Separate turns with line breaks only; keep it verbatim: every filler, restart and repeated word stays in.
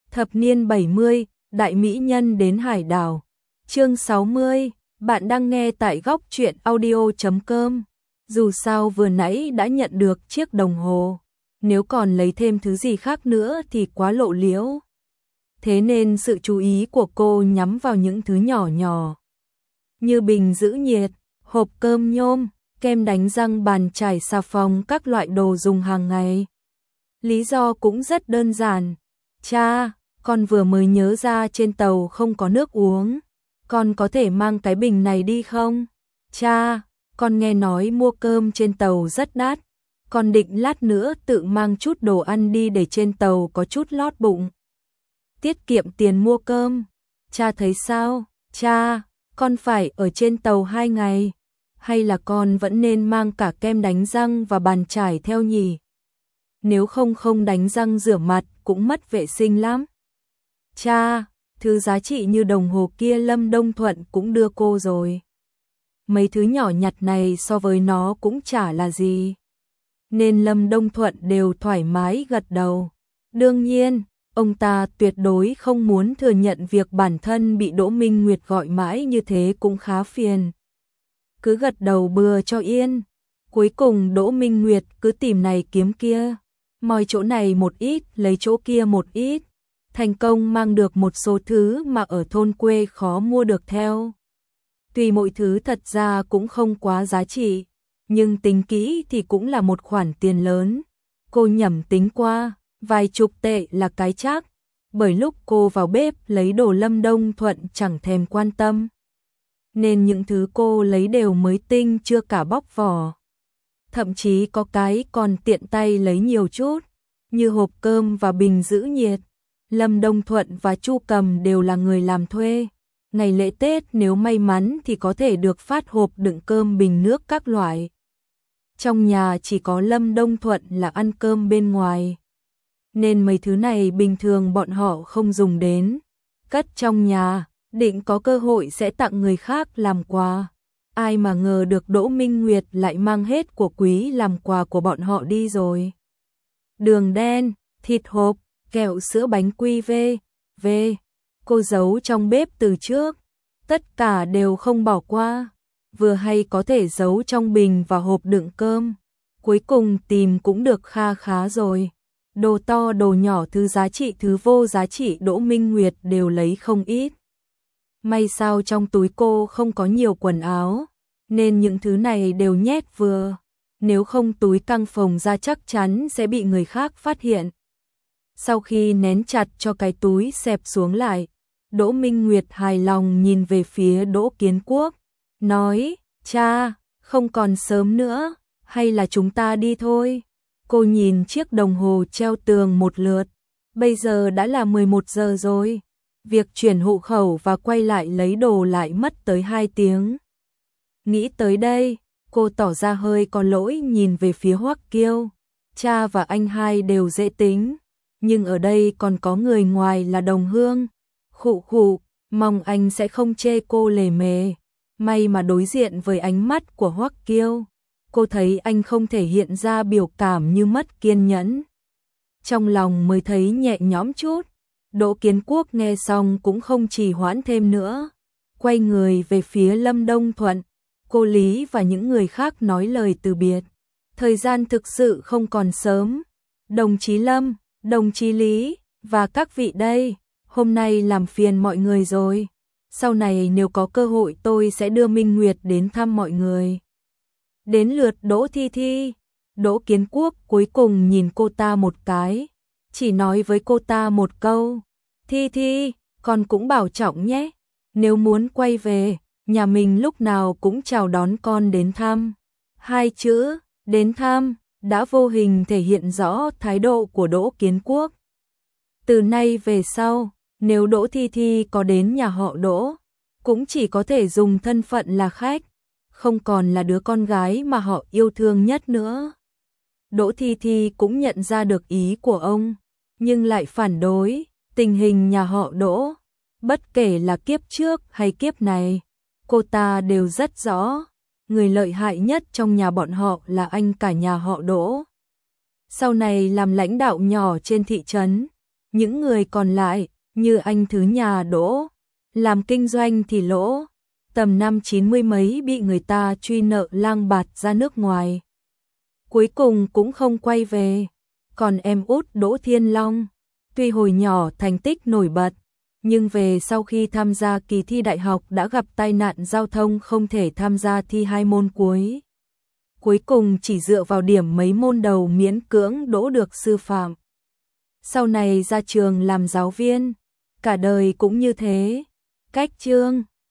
Thập niên bảy mươi, đại mỹ nhân đến hải đảo. Chương sáu mươi, bạn đang nghe tại góc truyện audio chấm com. Dù sao vừa nãy đã nhận được chiếc đồng hồ, nếu còn lấy thêm thứ gì khác nữa thì quá lộ liễu. Thế nên sự chú ý của cô nhắm vào những thứ nhỏ nhỏ, như bình giữ nhiệt, hộp cơm nhôm, kem đánh răng, bàn chải, xà phòng, các loại đồ dùng hàng ngày. Lý do cũng rất đơn giản. Cha, con vừa mới nhớ ra trên tàu không có nước uống. Con có thể mang cái bình này đi không? Cha, con nghe nói mua cơm trên tàu rất đắt. Con định lát nữa tự mang chút đồ ăn đi để trên tàu có chút lót bụng. Tiết kiệm tiền mua cơm. Cha thấy sao? Cha, con phải ở trên tàu hai ngày. Hay là con vẫn nên mang cả kem đánh răng và bàn chải theo nhỉ? Nếu không không đánh răng rửa mặt cũng mất vệ sinh lắm. Cha, thứ giá trị như đồng hồ kia Lâm Đông Thuận cũng đưa cô rồi. Mấy thứ nhỏ nhặt này so với nó cũng chả là gì. Nên Lâm Đông Thuận đều thoải mái gật đầu. Đương nhiên, ông ta tuyệt đối không muốn thừa nhận việc bản thân bị Đỗ Minh Nguyệt gọi mãi như thế cũng khá phiền. Cứ gật đầu bừa cho yên. Cuối cùng Đỗ Minh Nguyệt cứ tìm này kiếm kia, moi chỗ này một ít, lấy chỗ kia một ít, thành công mang được một số thứ mà ở thôn quê khó mua được theo. Tuy mọi thứ thật ra cũng không quá giá trị, nhưng tính kỹ thì cũng là một khoản tiền lớn. Cô nhẩm tính qua, vài chục tệ là cái chắc, bởi lúc cô vào bếp lấy đồ Lâm Đông Thuận chẳng thèm quan tâm. Nên những thứ cô lấy đều mới tinh chưa cả bóc vỏ. Thậm chí có cái còn tiện tay lấy nhiều chút, như hộp cơm và bình giữ nhiệt. Lâm Đông Thuận và Chu Cầm đều là người làm thuê. Ngày lễ Tết nếu may mắn thì có thể được phát hộp đựng cơm, bình nước các loại. Trong nhà chỉ có Lâm Đông Thuận là ăn cơm bên ngoài, nên mấy thứ này bình thường bọn họ không dùng đến. Cất trong nhà, định có cơ hội sẽ tặng người khác làm quà. Ai mà ngờ được Đỗ Minh Nguyệt lại mang hết của quý làm quà của bọn họ đi rồi. Đường đen, thịt hộp, kẹo sữa, bánh quy vê, vê. Cô giấu trong bếp từ trước. Tất cả đều không bỏ qua. Vừa hay có thể giấu trong bình và hộp đựng cơm. Cuối cùng tìm cũng được kha khá rồi. Đồ to đồ nhỏ, thứ giá trị thứ vô giá trị Đỗ Minh Nguyệt đều lấy không ít. May sao trong túi cô không có nhiều quần áo, nên những thứ này đều nhét vừa. Nếu không túi căng phồng ra chắc chắn sẽ bị người khác phát hiện. Sau khi nén chặt cho cái túi xẹp xuống lại, Đỗ Minh Nguyệt hài lòng nhìn về phía Đỗ Kiến Quốc, nói, cha, không còn sớm nữa, hay là chúng ta đi thôi. Cô nhìn chiếc đồng hồ treo tường một lượt, bây giờ đã là mười một giờ rồi. Việc chuyển hộ khẩu và quay lại lấy đồ lại mất tới hai tiếng. Nghĩ tới đây, cô tỏ ra hơi có lỗi nhìn về phía Hoắc Kiêu. Cha và anh hai đều dễ tính, nhưng ở đây còn có người ngoài là đồng hương. Khụ khụ, mong anh sẽ không chê cô lề mề. May mà đối diện với ánh mắt của Hoắc Kiêu, cô thấy anh không thể hiện ra biểu cảm như mất kiên nhẫn. Trong lòng mới thấy nhẹ nhõm chút. Đỗ Kiến Quốc nghe xong cũng không trì hoãn thêm nữa, quay người về phía Lâm Đông Thuận. Cô Lý và những người khác nói lời từ biệt. Thời gian thực sự không còn sớm. Đồng chí Lâm, đồng chí Lý và các vị đây, hôm nay làm phiền mọi người rồi. Sau này nếu có cơ hội tôi sẽ đưa Minh Nguyệt đến thăm mọi người. Đến lượt Đỗ Thi Thi. Đỗ Kiến Quốc cuối cùng nhìn cô ta một cái, chỉ nói với cô ta một câu, Thi Thi, con cũng bảo trọng nhé. Nếu muốn quay về, nhà mình lúc nào cũng chào đón con đến thăm. Hai chữ, đến thăm, đã vô hình thể hiện rõ thái độ của Đỗ Kiến Quốc. Từ nay về sau, nếu Đỗ Thi Thi có đến nhà họ Đỗ, cũng chỉ có thể dùng thân phận là khách, không còn là đứa con gái mà họ yêu thương nhất nữa. Đỗ Thi Thi cũng nhận ra được ý của ông, nhưng lại phản đối. Tình hình nhà họ Đỗ, bất kể là kiếp trước hay kiếp này, cô ta đều rất rõ. Người lợi hại nhất trong nhà bọn họ là anh cả nhà họ Đỗ. Sau này làm lãnh đạo nhỏ trên thị trấn, Những người còn lại, như anh Thứ nhà đỗ, làm kinh doanh thì lỗ, tầm năm chín mươi mấy bị người ta truy nợ lang bạt ra nước ngoài. Cuối cùng cũng không quay về. Còn em út Đỗ Thiên Long, tuy hồi nhỏ thành tích nổi bật, nhưng về sau khi tham gia kỳ thi đại học đã gặp tai nạn giao thông không thể tham gia thi hai môn cuối. Cuối cùng chỉ dựa vào điểm mấy môn đầu miễn cưỡng đỗ được sư phạm. Sau này ra trường làm giáo viên, cả đời cũng như thế. Cách chương